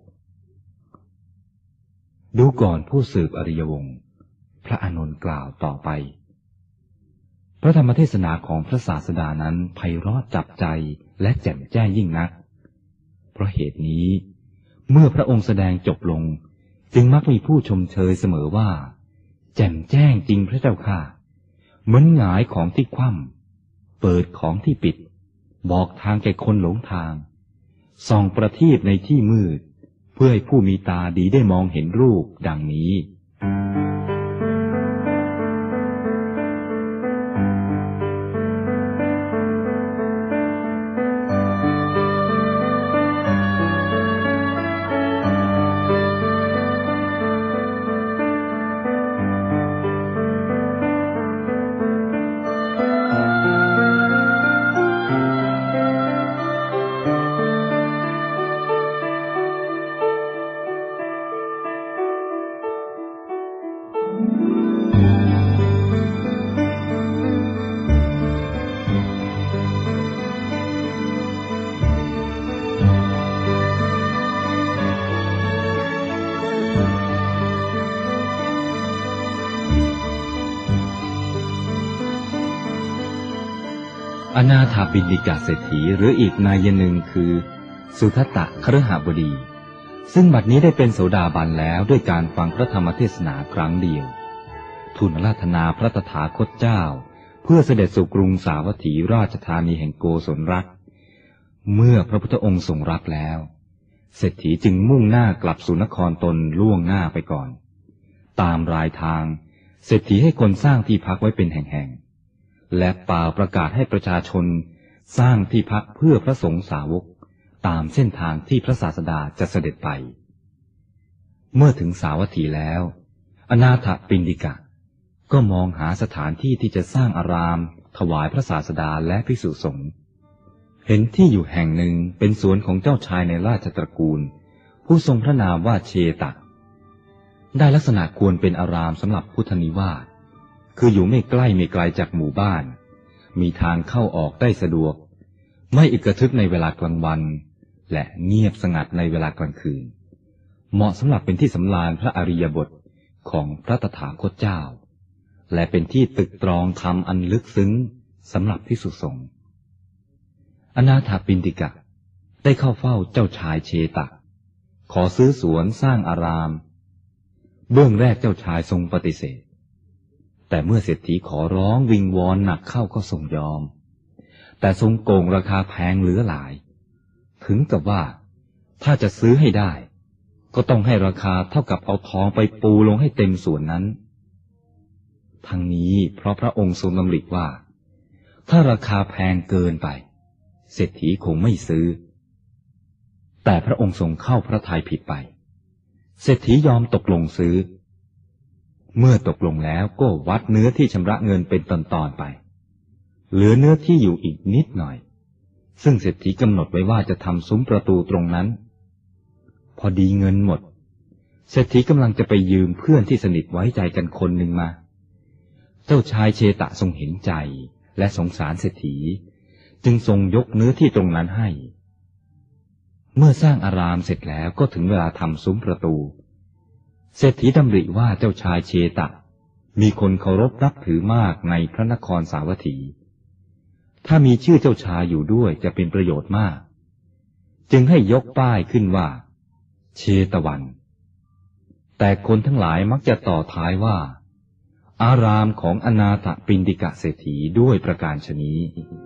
ดูก่อนผู้สืบอริยวงศ์พระอานนท์กล่าวต่อไปพระธรรมเทศนาของพระศาสดานั้นไพเราะจับใจและแจ่มแจ้งยิ่งนักเพราะเหตุนี้เมื่อพระองค์แสดงจบลงจึงมักมีผู้ชมเชยเสมอว่าแจ่มแจ้งจริงพระเจ้าค่ะเหมือนหงายของที่คว่ำเปิดของที่ปิดบอกทางแก่คนหลงทางส่องประทีปในที่มืดเพื่อให้ผู้มีตาดีได้มองเห็นรูปดังนี้อนาถบิณฑิกเศรษฐีหรืออีกนายหนึ่งคือสุทัตตะคฤหบดีซึ่งบัดนี้ได้เป็นโสดาบันแล้วด้วยการฟังพระธรรมเทศนาครั้งเดียวทูลอาราธนาพระตถาคตเจ้าเพื่อเสด็จสู่กรุงสาวัตถีราชธานีแห่งโกศลรัฐเมื่อพระพุทธองค์ทรงรับแล้วเศรษฐีจึงมุ่งหน้ากลับสู่นครตนล่วงหน้าไปก่อนตามรายทางเศรษฐีให้คนสร้างที่พักไว้เป็นแห่งๆและเป่าประกาศให้ประชาชนสร้างที่พักเพื่อพระสงฆ์สาวกตามเส้นทางที่พระศาสดาจะเสด็จไปเมื่อถึงสาวัตถีแล้วอนาถปิณฑิกะก็มองหาสถานที่ที่จะสร้างอารามถวายพระศาสดาและภิกษุสงฆ์เห็นที่อยู่แห่งหนึ่งเป็นสวนของเจ้าชายในราชตระกูลผู้ทรงพระนามว่าเชตะได้ลักษณะควรเป็นอารามสำหรับพุทธนิวาสคืออยู่ไม่ใกล้ไม่ไกลจากหมู่บ้านมีทางเข้าออกได้สะดวกไม่อึกกระทึกในเวลากลางวันและเงียบสงัดในเวลากลางคืนเหมาะสำหรับเป็นที่สำราญพระอริยบทของพระตถาคตเจ้าและเป็นที่ตึกตรองธรรมอันลึกซึ้งสำหรับภิกษุสงฆ์อนาถปิณฑิกะได้เข้าเฝ้าเจ้าชายเชตะขอซื้อสวนสร้างอารามเบื้องแรกเจ้าชายทรงปฏิเสธแต่เมื่อเศรษฐีขอร้องวิงวอนหนักเข้าก็ทรงยอมแต่ทรงโกงราคาแพงเหลือหลายถึงกับว่าถ้าจะซื้อให้ได้ก็ต้องให้ราคาเท่ากับเอาทองไปปูลงให้เต็มสวนนั้นทั้งนี้เพราะพระองค์ทรงดำริว่าถ้าราคาแพงเกินไปเศรษฐีคงไม่ซื้อแต่พระองค์ทรงเข้าพระทัยผิดไปเศรษฐียอมตกลงซื้อเมื่อตกลงแล้วก็วัดเนื้อที่ชำระเงินเป็นตอนๆไปเหลือเนื้อที่อยู่อีกนิดหน่อยซึ่งเศรษฐีกำหนดไว้ว่าจะทำซุ้มประตูตรงนั้นพอดีเงินหมดเศรษฐีกำลังจะไปยืมเพื่อนที่สนิทไว้ใจกันคนหนึ่งมาเจ้าชายเชตะทรงเห็นใจและสงสารเศรษฐีจึงทรงยกเนื้อที่ตรงนั้นให้เมื่อสร้างอารามเสร็จแล้วก็ถึงเวลาทำซุ้มประตูเศรษฐีดำริว่าเจ้าชายเชตะมีคนเคารพนับถือมากในพระนครสาวัตถีถ้ามีชื่อเจ้าชายอยู่ด้วยจะเป็นประโยชน์มากจึงให้ยกป้ายขึ้นว่าเชตวันแต่คนทั้งหลายมักจะต่อท้ายว่าอารามของอนาถปิณฑิกเศรษฐีด้วยประการฉะนี้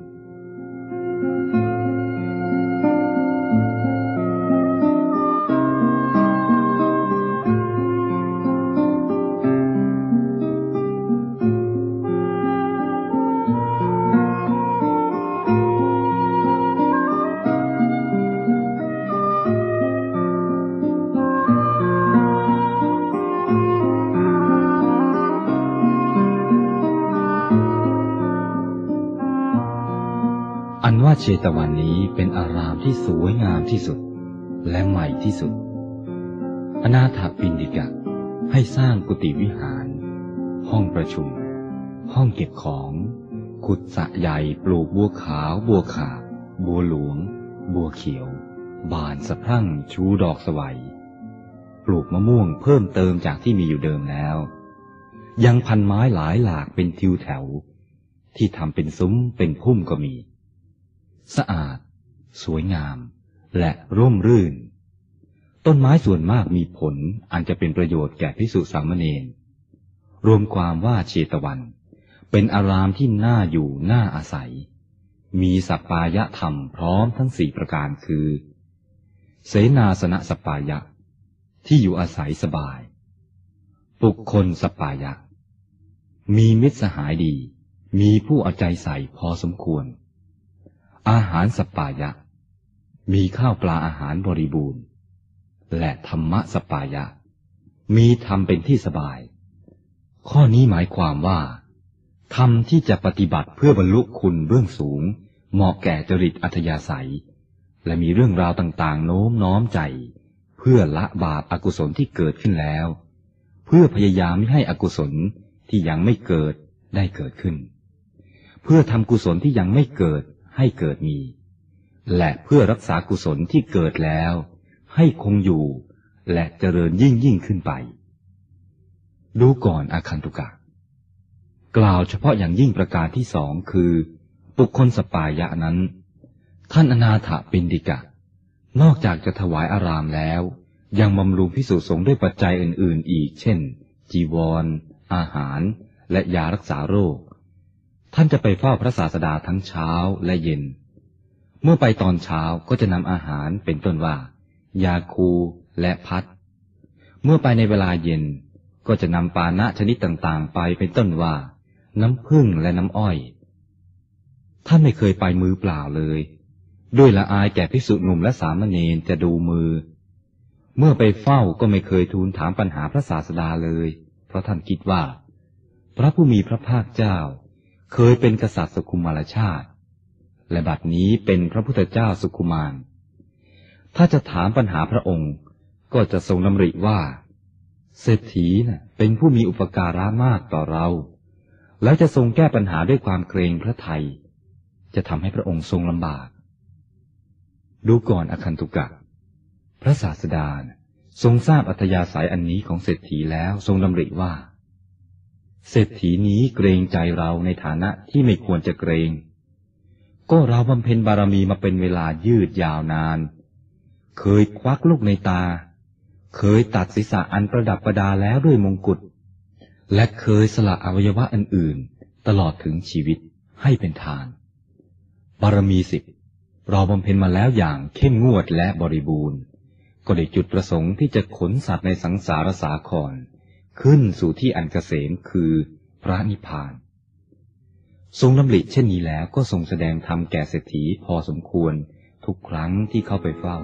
อันว่าเชตวันนี้เป็นอารามที่สวยงามที่สุดและใหม่ที่สุดอนาถปิณฑิกะให้สร้างกุฏิวิหารห้องประชุมห้องเก็บของขุดสระใหญ่ปลูกบัวขาวบัวขาบบัวหลวงบัวเขียวบานสะพรั่งชูดอกสวัยปลูกมะม่วงเพิ่มเติมจากที่มีอยู่เดิมแล้วยังพันไม้หลายหลากเป็นทิวแถวที่ทำเป็นซุ้มเป็นพุ่มก็มีสะอาดสวยงามและร่มรื่นต้นไม้ส่วนมากมีผลอันจะเป็นประโยชน์แก่ภิกษุสามเณรรวมความว่าเชตวันเป็นอารามที่น่าอยู่น่าอาศัยมีสัปปายะธรรมพร้อมทั้ง4ประการคือเสนาสนะสัปปายะที่อยู่อาศัยสบายบุคคลสัปปายะมีมิตรสหายดีมีผู้เอาใจใส่พอสมควรอาหารสัปปายะมีข้าวปลาอาหารบริบูรณ์และธรรมะสัปปายะมีธรรมเป็นที่สบายข้อนี้หมายความว่าธรรมที่จะปฏิบัติเพื่อบรรลุคุณเบื้องสูงเหมาะแก่จริตอัธยาศัยและมีเรื่องราวต่างๆโน้มน้อมใจเพื่อละบาปอกุศลที่เกิดขึ้นแล้วเพื่อพยายามไม่ให้อกุศลที่ยังไม่เกิดได้เกิดขึ้นเพื่อทำกุศลที่ยังไม่เกิดให้เกิดมีและเพื่อรักษากุศลที่เกิดแล้วให้คงอยู่และเจริญยิ่งขึ้นไปดูก่อนอาคันตุกะกล่าวเฉพาะอย่างยิ่งประการที่2คือบุคคลสัปปายะนั้นท่านอนาถปิณฑิกะนอกจากจะถวายอารามแล้วยังบำรุงภิกษุสงฆ์ด้วยปัจจัยอื่นๆอีกเช่นจีวรอาหารและยารักษาโรคท่านจะไปเฝ้าพระศาสดาทั้งเช้าและเย็นเมื่อไปตอนเช้าก็จะนำอาหารเป็นต้นว่ายาคูและพัดเมื่อไปในเวลาเย็นก็จะนำปานะชนิดต่างๆไปเป็นต้นว่าน้ำผึ้งและน้ำอ้อยท่านไม่เคยไปมือเปล่าเลยด้วยละอายแก่ภิกษุหนุ่มและสามเณรจะดูมือเมื่อไปเฝ้าก็ไม่เคยทูลถามปัญหาพระศาสดาเลยเพราะท่านคิดว่าพระผู้มีพระภาคเจ้าเคยเป็นกษัตริย์สุขุมารชาติและบัดนี้เป็นพระพุทธเจ้าสุขุมารถ้าจะถามปัญหาพระองค์ก็จะทรงดำริว่าเศรษฐีเป็นผู้มีอุปการะมากต่อเราแล้วจะทรงแก้ปัญหาด้วยความเกรงพระทัยจะทำให้พระองค์ทรงลำบากดูก่อนอคันตุกะพระศาสดาทรงทราบอัธยาศัยอันนี้ของเศรษฐีแล้วทรงดำริว่าเศรษฐีนี้เกรงใจเราในฐานะที่ไม่ควรจะเกรงก็เราบำเพ็ญบารมีมาเป็นเวลายืดยาวนานเคยควักลูกในตาเคยตัดศีรษะอันประดับประดาแล้วด้วยมงกุฎและเคยสละอวัยวะอื่นๆตลอดถึงชีวิตให้เป็นทานบารมี10เราบำเพ็ญมาแล้วอย่างเข้มงวดและบริบูรณ์ก็ได้จุดประสงค์ที่จะขนสัตว์ในสังสารสาครขึ้นสู่ที่อันเกษมคือพระนิพพานทรงดำริเช่นนี้แล้วก็ทรงแสดงธรรมแก่เศรษฐีพอสมควรทุกครั้งที่เข้าไปเฝ้า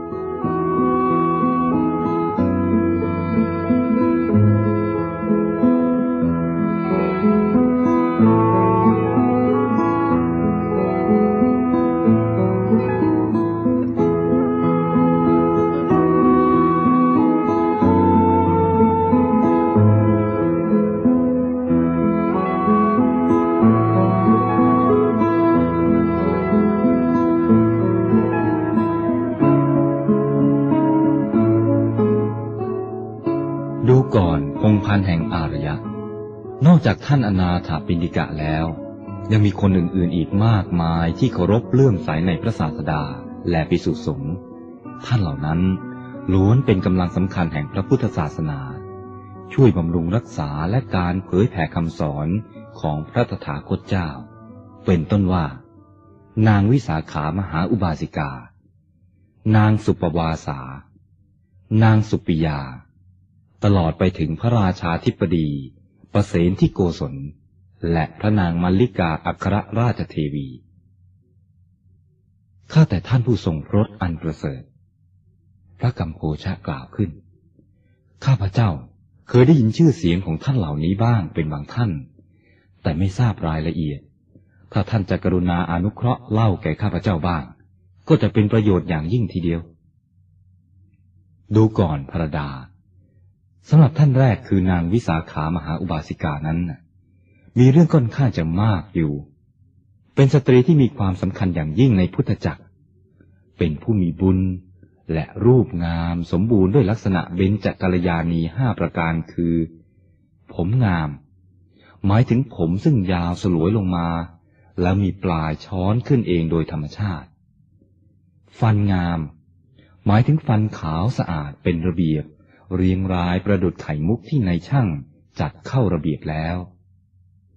แห่งอารยะนอกจากท่านอนาถปิณฑิกะแล้วยังมีคนอื่นๆอีกมากมายที่เคารพเลื่อมใสในพระศาสดาและภิกษุสงฆ์ท่านเหล่านั้นล้วนเป็นกำลังสำคัญแห่งพระพุทธศาสนาช่วยบำรุงรักษาและการเผยแผ่คำสอนของพระตถาคตเจ้าเป็นต้นว่านางวิสาขามหาอุบาสิกานางสุปวาสานางสุปิยาตลอดไปถึงพระราชาธิปดีประเสนที่โกศลและพระนางมัลลิกาอัครราชเทวีข้าแต่ท่านผู้ทรงพรตอันประเสริฐพระกัมโพชะกล่าวขึ้นข้าพเจ้าเคยได้ยินชื่อเสียงของท่านเหล่านี้บ้างเป็นบางท่านแต่ไม่ทราบรายละเอียดถ้าท่านจะกรุณาอนุเคราะห์เล่าแก่ข้าพเจ้าบ้างก็จะเป็นประโยชน์อย่างยิ่งทีเดียวดูก่อนพระดาสำหรับท่านแรกคือนางวิสาขามหาอุบาสิกานั้นมีเรื่องค่อนข้างจะมากอยู่เป็นสตรีที่มีความสำคัญอย่างยิ่งในพุทธจักรเป็นผู้มีบุญและรูปงามสมบูรณ์ด้วยลักษณะเบญจกัลยาณี5ประการคือผมงามหมายถึงผมซึ่งยาวสลวยลงมาแล้วมีปลายช้อนขึ้นเองโดยธรรมชาติฟันงามหมายถึงฟันขาวสะอาดเป็นระเบียบเรียงรายประดุจไข่มุกที่นายช่างจัดเข้าระเบียบแล้ว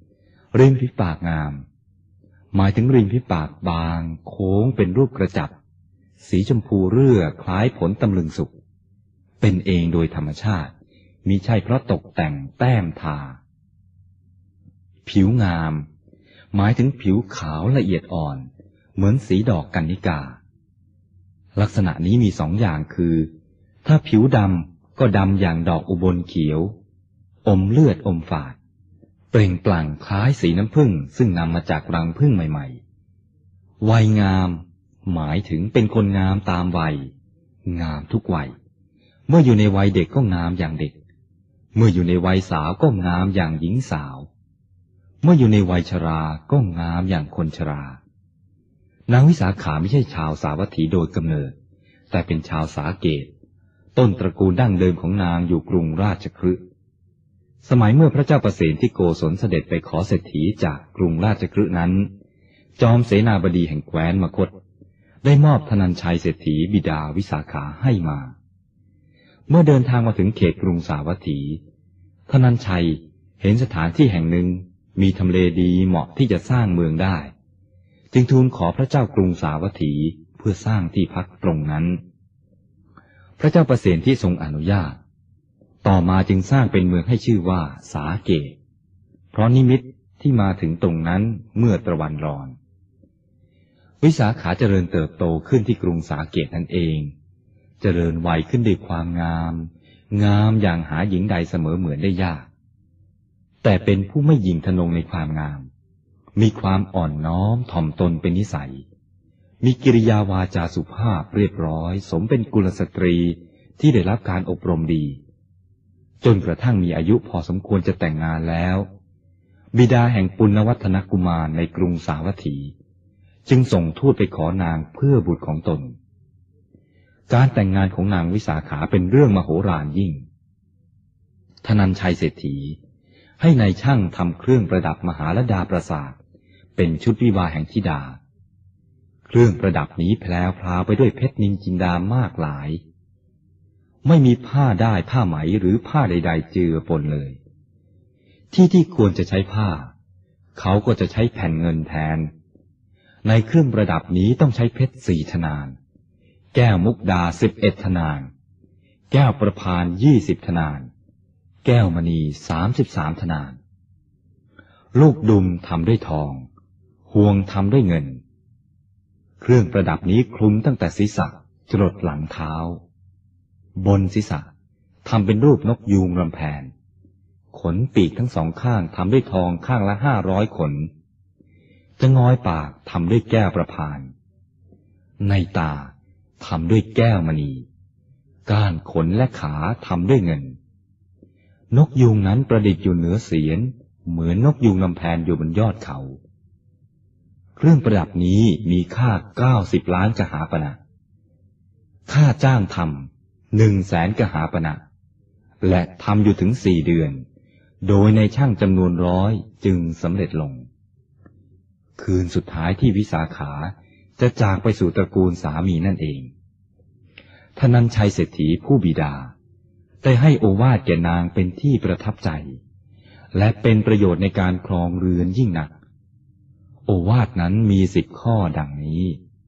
ริมฝีปากงามหมายถึงริมฝีปากบางโค้งเป็นรูปกระจับสีชมพูเรื่อคล้ายผลตำลึงสุกเป็นเองโดยธรรมชาติมิใช่เพราะตกแต่งแต้มทาผิวงามหมายถึงผิวขาวละเอียดอ่อนเหมือนสีดอกกันนิกาลักษณะนี้มีสองอย่างคือถ้าผิวดำก็ดำอย่างดอกอุบลเขียวอมเลือดอมฝาดเปล่งปลั่งคล้ายสีน้ำผึ้งซึ่งนำมาจากรังผึ้งใหม่ๆวัยงามหมายถึงเป็นคนงามตามวัยงามทุกวัยเมื่ออยู่ในวัยเด็กก็งามอย่างเด็กเมื่ออยู่ในวัยสาวก็งามอย่างหญิงสาวเมื่ออยู่ในวัยชราก็งามอย่างคนชรานางวิสาขาไม่ใช่ชาวสาวัตถีโดยกำเนิดแต่เป็นชาวสาเกตต้นตระกูลดั้งเดิมของนางอยู่กรุงราชคฤห์สมัยเมื่อพระเจ้าประสิทธิโกศลเสด็จไปขอเศรษฐีจากกรุงราชคฤห์นั้นจอมเสนาบดีแห่งแคว้นมคธได้มอบธนัญชัยเศรษฐีบิดาวิสาขาให้มาเมื่อเดินทางมาถึงเขตกรุงสาวัตถีธนัญชัยเห็นสถานที่แห่งหนึ่งมีทำเลดีเหมาะที่จะสร้างเมืองได้จึงทูลขอพระเจ้ากรุงสาวัตถีเพื่อสร้างที่พักตรงนั้นพระเจ้าประสิทธิทรงอนุญาตต่อมาจึงสร้างเป็นเมืองให้ชื่อว่าสาเกตเพราะนิมิตที่มาถึงตรงนั้นเมื่อตะวันรอนวิสาขาเจริญเติบโตขึ้นที่กรุงสาเกตนั่นเองเจริญวัยขึ้นด้วยความงามอย่างหาหญิงใดเสมอเหมือนได้ยากแต่เป็นผู้ไม่หยิ่งทะนงในความงามมีความอ่อนน้อมถ่อมตนเป็นนิสัยมีกิริยาวาจาสุภาพเรียบร้อยสมเป็นกุลสตรีที่ได้รับการอบรมดีจนกระทั่งมีอายุพอสมควรจะแต่งงานแล้วบิดาแห่งปุณณวัฒนกุมารในกรุงสาวัตถีจึงส่งทูตไปขอนางเพื่อบุตรของตนการแต่งงานของนางวิสาขาเป็นเรื่องมโหฬารยิ่งธนัญชัยเศรษฐีให้นายช่างทำเครื่องประดับมหาลดาปราสาทเป็นชุดวิวาห์แห่งธิดาเครื่องประดับนี้แพลวพราวไปด้วยเพชรนินจินดามากหลายไม่มีผ้าได้ผ้าไหมหรือผ้าใดๆเจือปนเลยที่ควรจะใช้ผ้าเขาก็จะใช้แผ่นเงินแทนในเครื่องประดับนี้ต้องใช้เพชร4 ธนานแก้วมุกดา11 ธนานแก้วประพาน20 ธนานแก้วมณี33 ธนานลูกดุมทำด้วยทองห่วงทำด้วยเงินเครื่องประดับนี้คลุมตั้งแต่ศีรษะจรดหลังเท้าบนศีรษะทำเป็นรูปนกยูงรำแพนขนปีกทั้งสองข้างทำด้วยทองข้างละ500 ขนจะงอยปากทำด้วยแก้วประพานในตาทำด้วยแก้วมณีก้านขนและขาทำด้วยเงินนกยูงนั้นประดิษฐ์อยู่เหนือเสียนเหมือนนกยูงลำแพนอยู่บนยอดเขาเครื่องประดับนี้มีค่า90 ล้านกหาปณะค่าจ้างทำ100,000 กหาปณะและทำอยู่ถึง4 เดือนโดยในช่างจำนวน100จึงสำเร็จลงคืนสุดท้ายที่วิสาขาจะจากไปสู่ตระกูลสามีนั่นเองธนัญชัยเศรษฐีผู้บิดาได้ให้โอวาทแก่นางเป็นที่ประทับใจและเป็นประโยชน์ในการครองเรือนยิ่งนักโอวาทนั้นมี10 ข้อดังนี้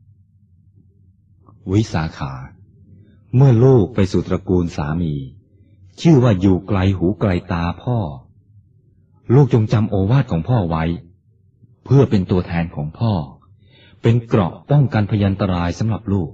วิสาขาเมื่อลูกไปสู่ตระกูลสามีชื่อว่าอยู่ไกลหูไกลตาพ่อลูกจงจำโอวาทของพ่อไว้เพื่อเป็นตัวแทนของพ่อเป็นเกราะป้องกันพยันตรายสำหรับลูก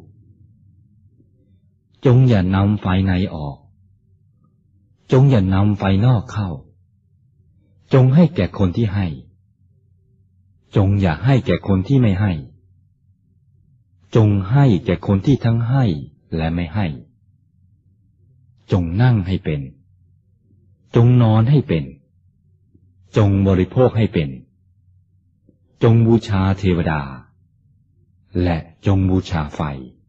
จงอย่านำไฟในออกจงอย่านำไฟนอกเข้าจงให้แก่คนที่ให้จงอย่าให้แก่คนที่ไม่ให้จงให้แก่คนที่ทั้งให้และไม่ให้จงนั่งให้เป็นจงนอนให้เป็นจงบริโภคให้เป็นจงบูชาเทวดาและจงบูชาไฟ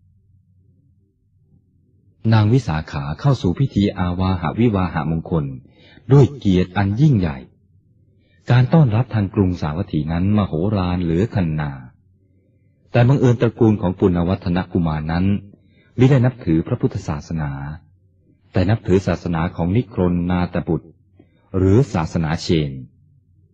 นางวิสาขาเข้าสู่พิธีอาวาหวิวาหมงคลด้วยเกียรติอันยิ่งใหญ่การต้อนรับทางกรุงสาวัตถีนั้นมโหฬารเหลือขนาแต่บังเอิญตระกูลของปุณณวัฒนกุมารนั้นไม่ได้นับถือพระพุทธศาสนาแต่นับถือศาสนาของนิครนนาตบุตรหรือศาสนาเชน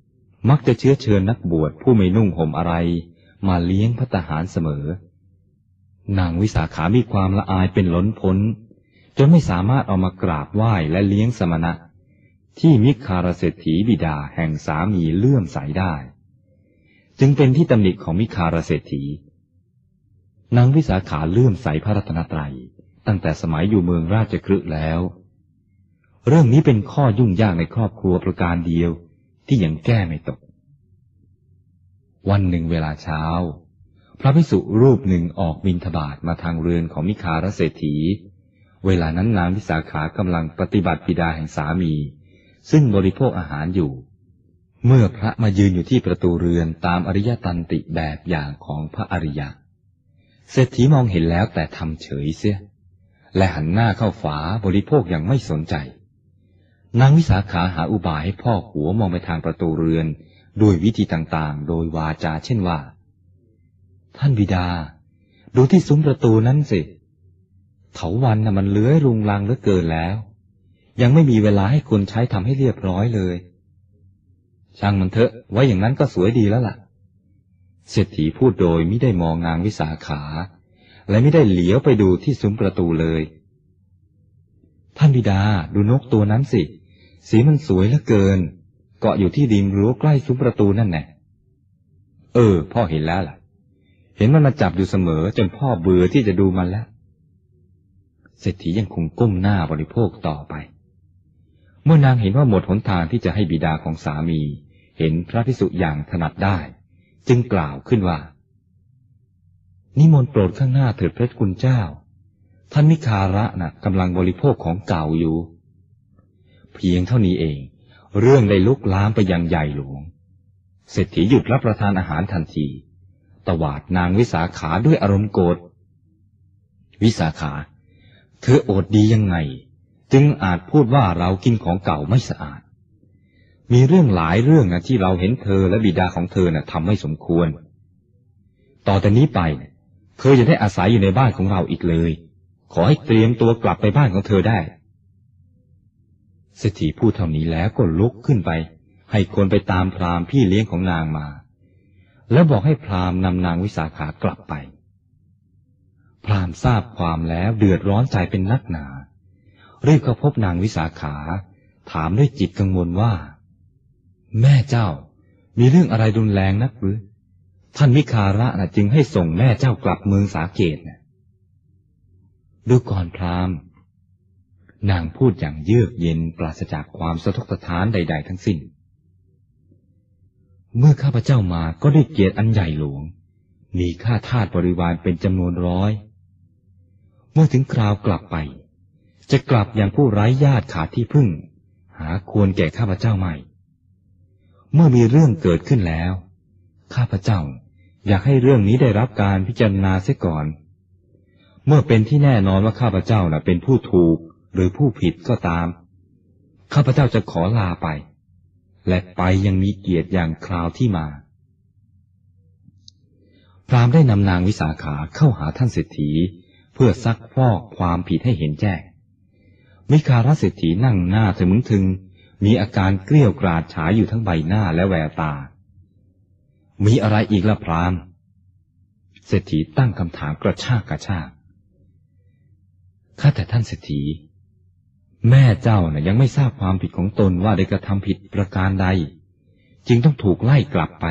มักจะเชื้อเชิญนักบวชผู้ไม่นุ่งห่มอะไรมาเลี้ยงภัตตาหารเสมอนางวิสาขามีความละอายเป็นล้นพ้นจนไม่สามารถเอามากราบไหว้และเลี้ยงสมณะที่มิคคารเศรษฐีบิดาแห่งสามีเลื่อมใสได้จึงเป็นที่ตำหนิของมิคคารเศรษฐีนางวิสาขาเลื่อมใสพระรัตนตรัยตั้งแต่สมัยอยู่เมืองราชคฤห์แล้วเรื่องนี้เป็นข้อยุ่งยากในครอบครัวประการเดียวที่ยังแก้ไม่ตกวันหนึ่งเวลาเช้าพระภิกษุรูปหนึ่งออกบิณฑบาตมาทางเรือนของมิคคารเศรษฐีเวลานั้นนางวิสาขากำลังปฏิบัติบิดาแห่งสามีซึ่งบริโภคอาหารอยู่เมื่อพระมายืนอยู่ที่ประตูเรือนตามอริยตันติแบบอย่างของพระอริยะเศรษฐีมองเห็นแล้วแต่ทำเฉยเสียและหันหน้าเข้าฝาบริโภคอย่างไม่สนใจนางวิสาขาหาอุบายให้พ่อหัวมองไปทางประตูเรือนด้วยวิธีต่างๆโดยวาจาเช่นว่าท่านบิดาดูที่ซุ้มประตูนั้นสิเถาวัลย์น่ะมันเลื้อยรุงรังเหลือเกินแล้วยังไม่มีเวลาให้คนใช้ทำให้เรียบร้อยเลยช่างมันเถอะไว้อย่างนั้นก็สวยดีแล้วล่ะเศรษฐีพูดโดยไม่ได้มองนางวิสาขาและไม่ได้เหลียวไปดูที่ซุ้มประตูเลยท่านบิดาดูนกตัวนั้นสิสีมันสวยเหลือเกินเกาะอยู่ที่ริมรั้วใกล้ซุ้มประตูนั่นแน่พ่อเห็นแล้วล่ะเห็นมันมาจับอยู่เสมอจนพ่อเบื่อที่จะดูมันแล้วเศรษฐียังคงก้มหน้าบริโภคต่อไปเมื่อนางเห็นว่าหมดหนทางที่จะให้บิดาของสามีเห็นพระภิกษุอย่างถนัดได้จึงกล่าวขึ้นว่านิมนต์โปรดข้างหน้าเถิดพระคุณเจ้าท่านมิคคาระน่ะกำลังบริโภคของเก่าอยู่เพียงเท่านี้เองเรื่องได้ลุกลามไปยังใหญ่หลวงเศรษฐีหยุดรับประทานอาหารทันทีตวาดนางวิสาขาด้วยอารมณ์โกรธวิสาขาเธอโอดดียังไงจึงอาจพูดว่าเรากินของเก่าไม่สะอาดมีเรื่องหลายเรื่องนะที่เราเห็นเธอและบิดาของเธอน่ะทำไม่สมควรต่อแต่นี้ไปเธอจะได้อาศัยอยู่ในบ้านของเราอีกเลยขอให้เตรียมตัวกลับไปบ้านของเธอได้เศรษฐีพูดเท่านี้แล้วก็ลุกขึ้นไปให้คนไปตามพราหมณ์พี่เลี้ยงของนางมาแล้วบอกให้พราหมณ์นำนางวิสาขากลับไปพราหมณ์ทราบความแล้วเดือดร้อนใจเป็นนักหนารีบเข้าพบนางวิสาขาถามด้วยจิตกังวลว่าแม่เจ้ามีเรื่องอะไรรุนแรงนักหรือท่านมิคคาระจึงให้ส่งแม่เจ้ากลับเมืองสาเกตดูก่อนพราหมณ์นางพูดอย่างเยือกเย็นปราศจากความสะทกสะท้านใดๆทั้งสิ้นเมื่อข้าพเจ้ามาก็ได้เกียรติอันใหญ่หลวงมีข้าทาสบริวารเป็นจำนวน100เมื่อถึงคราวกลับไปจะกลับอย่างผู้ไร้ญาติขาดที่พึ่งหาควรแก่ข้าพเจ้าไม่เมื่อมีเรื่องเกิดขึ้นแล้วข้าพเจ้าอยากให้เรื่องนี้ได้รับการพิจารณาเสียก่อนเมื่อเป็นที่แน่นอนว่าข้าพเจ้าเป็นผู้ถูกหรือผู้ผิดก็ตามข้าพเจ้าจะขอลาไปและไปยังมีเกียรติอย่างคราวที่มาพราหมณ์ได้นำนางวิสาขาเข้าหาท่านเศรษฐีเพื่อซักฟอกความผิดให้เห็นแจ้งมิคคารเศรษฐีนั่งหน้าถึงมีอาการเกลี้ยวกราดฉายอยู่ทั้งใบหน้าและแววตามีอะไรอีกล่ะพราหมณ์เศรษฐีตั้งคำถามกระชากข้าแต่ท่านเศรษฐีแม่เจ้ายังไม่ทราบความผิดของตนว่าได้กระทำผิดประการใดจึงต้องถูกไล่กลับไป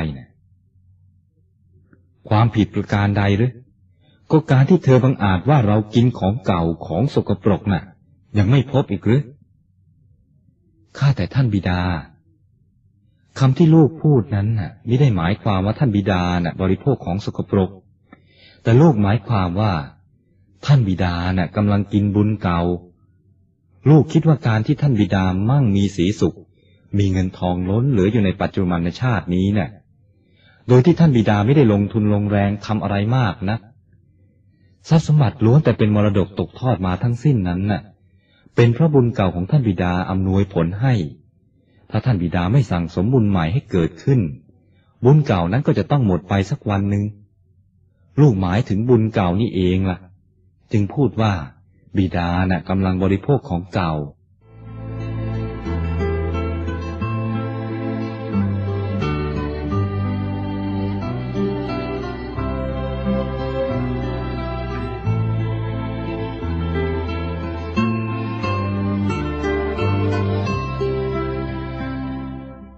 ความผิดประการใดหรือก็การที่เธอบังอาจว่าเรากินของเก่าของสกปรกยังไม่พบอีกหรือข้าแต่ท่านบิดาคำที่ลูกพูดนั้นไม่ได้หมายความว่าท่านบิดาบริโภคของสกปรกแต่ลูกหมายความว่าท่านบิดากำลังกินบุญเก่าลูกคิดว่าการที่ท่านบิดามั่งมีสีสุขมีเงินทองล้นเหลืออยู่ในปัจจุบันชาตินี้โดยที่ท่านบิดาไม่ได้ลงทุนลงแรงทำอะไรมากนะทรัพย์สมบัติล้วนแต่เป็นมรดกตกทอดมาทั้งสิ้นนั้นเป็นเพราะบุญเก่าของท่านบิดาอำนวยผลให้ถ้าท่านบิดาไม่สั่งสมบุญใหม่ให้เกิดขึ้นบุญเก่านั้นก็จะต้องหมดไปสักวันหนึ่งลูกหมายถึงบุญเก่านี่เองล่ะจึงพูดว่าบิดากำลังบริโภคของเก่า